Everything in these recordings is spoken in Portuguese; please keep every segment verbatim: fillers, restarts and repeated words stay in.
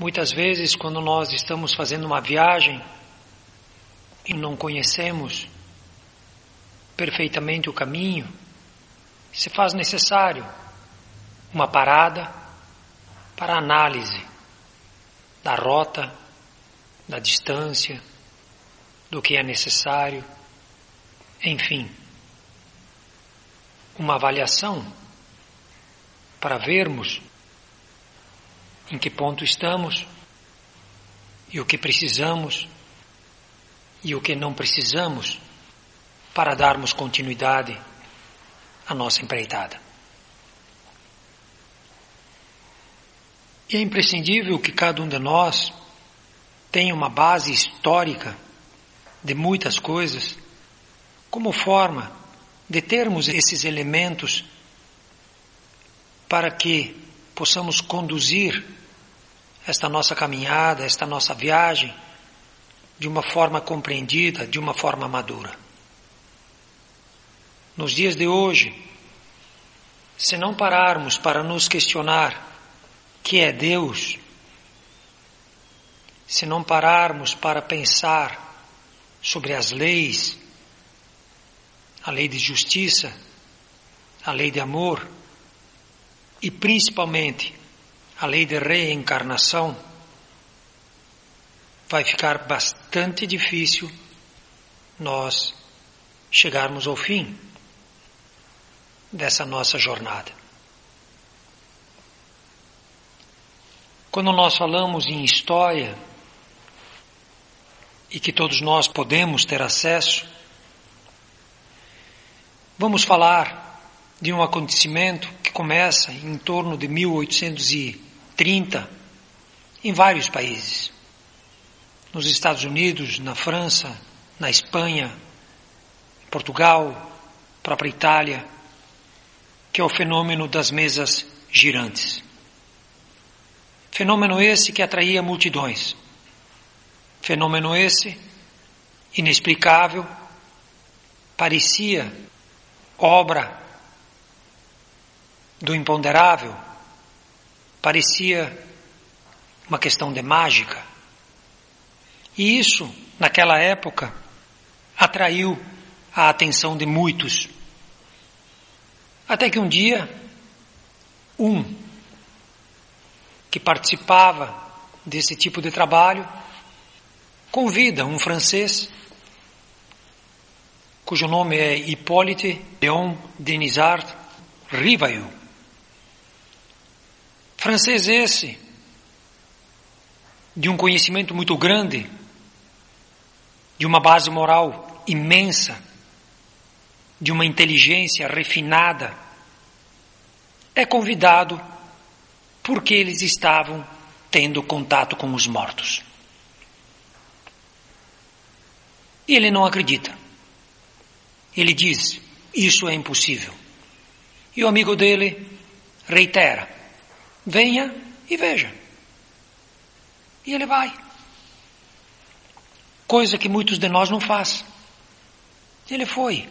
Muitas vezes, quando nós estamos fazendo uma viagem e não conhecemos perfeitamente o caminho, se faz necessário uma parada para análise da rota, da distância, do que é necessário, enfim, uma avaliação para vermos em que ponto estamos e o que precisamos e o que não precisamos para darmos continuidade à nossa empreitada. E é imprescindível que cada um de nós tenha uma base histórica de muitas coisas, como forma de termos esses elementos para que possamos conduzir esta nossa caminhada, esta nossa viagem, de uma forma compreendida, de uma forma madura. Nos dias de hoje, se não pararmos para nos questionar que é Deus, se não pararmos para pensar sobre as leis, a lei de justiça, a lei de amor e principalmente a lei de reencarnação, vai ficar bastante difícil nós chegarmos ao fim dessa nossa jornada. Quando nós falamos em história, e que todos nós podemos ter acesso, vamos falar de um acontecimento que começa em torno de mil oitocentos e trinta em vários países. Nos Estados Unidos, na França, na Espanha, Portugal, própria Itália, que é o fenômeno das mesas girantes. Fenômeno esse que atraía multidões. Fenômeno esse inexplicável, parecia obra do imponderável, parecia uma questão de mágica. E isso, naquela época, atraiu a atenção de muitos. Até que um dia, um que participava desse tipo de trabalho convida um francês, cujo nome é Hippolyte Léon Denisard Rivail. Francês esse, de um conhecimento muito grande, de uma base moral imensa, de uma inteligência refinada, é convidado porque eles estavam tendo contato com os mortos. E ele não acredita. Ele diz, isso é impossível. E o amigo dele reitera, venha e veja. E ele vai. Coisa que muitos de nós não faz. Ele foi.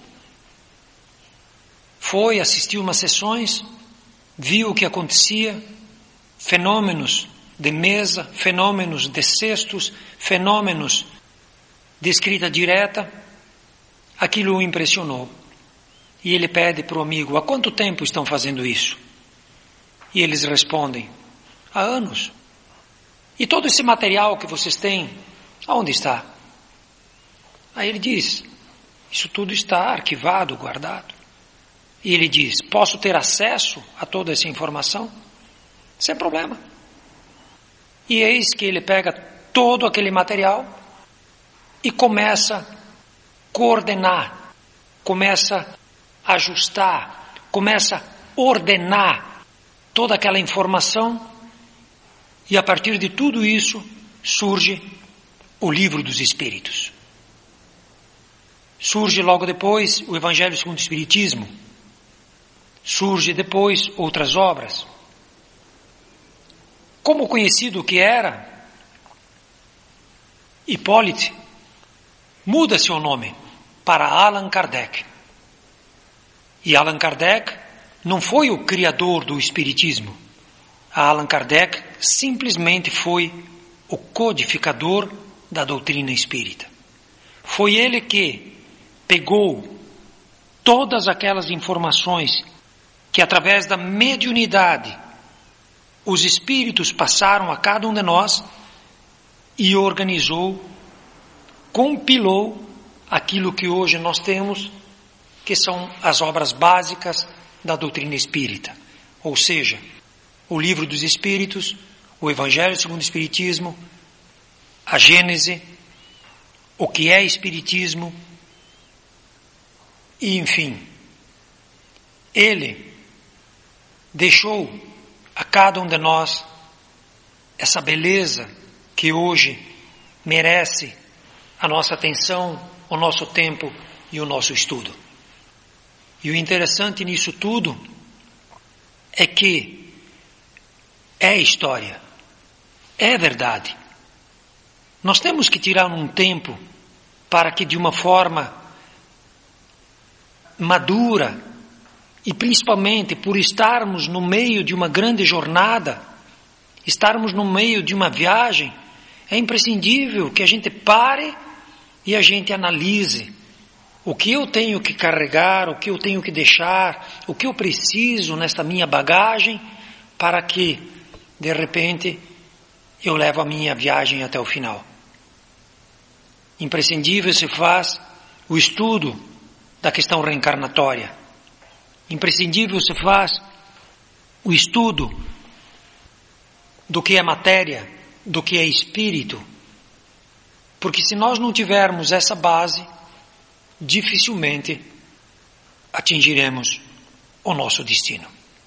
Foi, assistiu umas sessões, viu o que acontecia, fenômenos de mesa, fenômenos de cestos, fenômenos de escrita direta. Aquilo o impressionou. E ele pede para o amigo, há quanto tempo estão fazendo isso? E eles respondem, há anos. E todo esse material que vocês têm, aonde está? Aí ele diz, isso tudo está arquivado, guardado. E ele diz, posso ter acesso a toda essa informação? Sem problema. E eis que ele pega todo aquele material e começa a coordenar, começa a ajustar, começa a ordenar toda aquela informação, e a partir de tudo isso surge o Livro dos Espíritos. Surge logo depois o Evangelho segundo o Espiritismo. Surge depois outras obras. Como conhecido que era, Hippolyte muda seu nome para Allan Kardec. E Allan Kardec não foi o criador do Espiritismo. Allan Kardec simplesmente foi o codificador da doutrina espírita. Foi ele que pegou todas aquelas informações que, através da mediunidade, os espíritos passaram a cada um de nós e organizou, compilou aquilo que hoje nós temos, que são as obras básicas da doutrina espírita. Ou seja, o Livro dos Espíritos, o Evangelho segundo o Espiritismo, a Gênese, o que é Espiritismo, e enfim, ele deixou a cada um de nós essa beleza que hoje merece a nossa atenção, o nosso tempo e o nosso estudo. E o interessante nisso tudo é que é história, é verdade. Nós temos que tirar um tempo para que, de uma forma madura, e principalmente por estarmos no meio de uma grande jornada, estarmos no meio de uma viagem, é imprescindível que a gente pare e a gente analise o que eu tenho que carregar, o que eu tenho que deixar, o que eu preciso nesta minha bagagem, para que, de repente, eu levo a minha viagem até o final. Imprescindível se faz o estudo da questão reencarnatória. Imprescindível se faz o estudo do que é matéria, do que é espírito. Porque se nós não tivermos essa base, dificilmente atingiremos o nosso destino.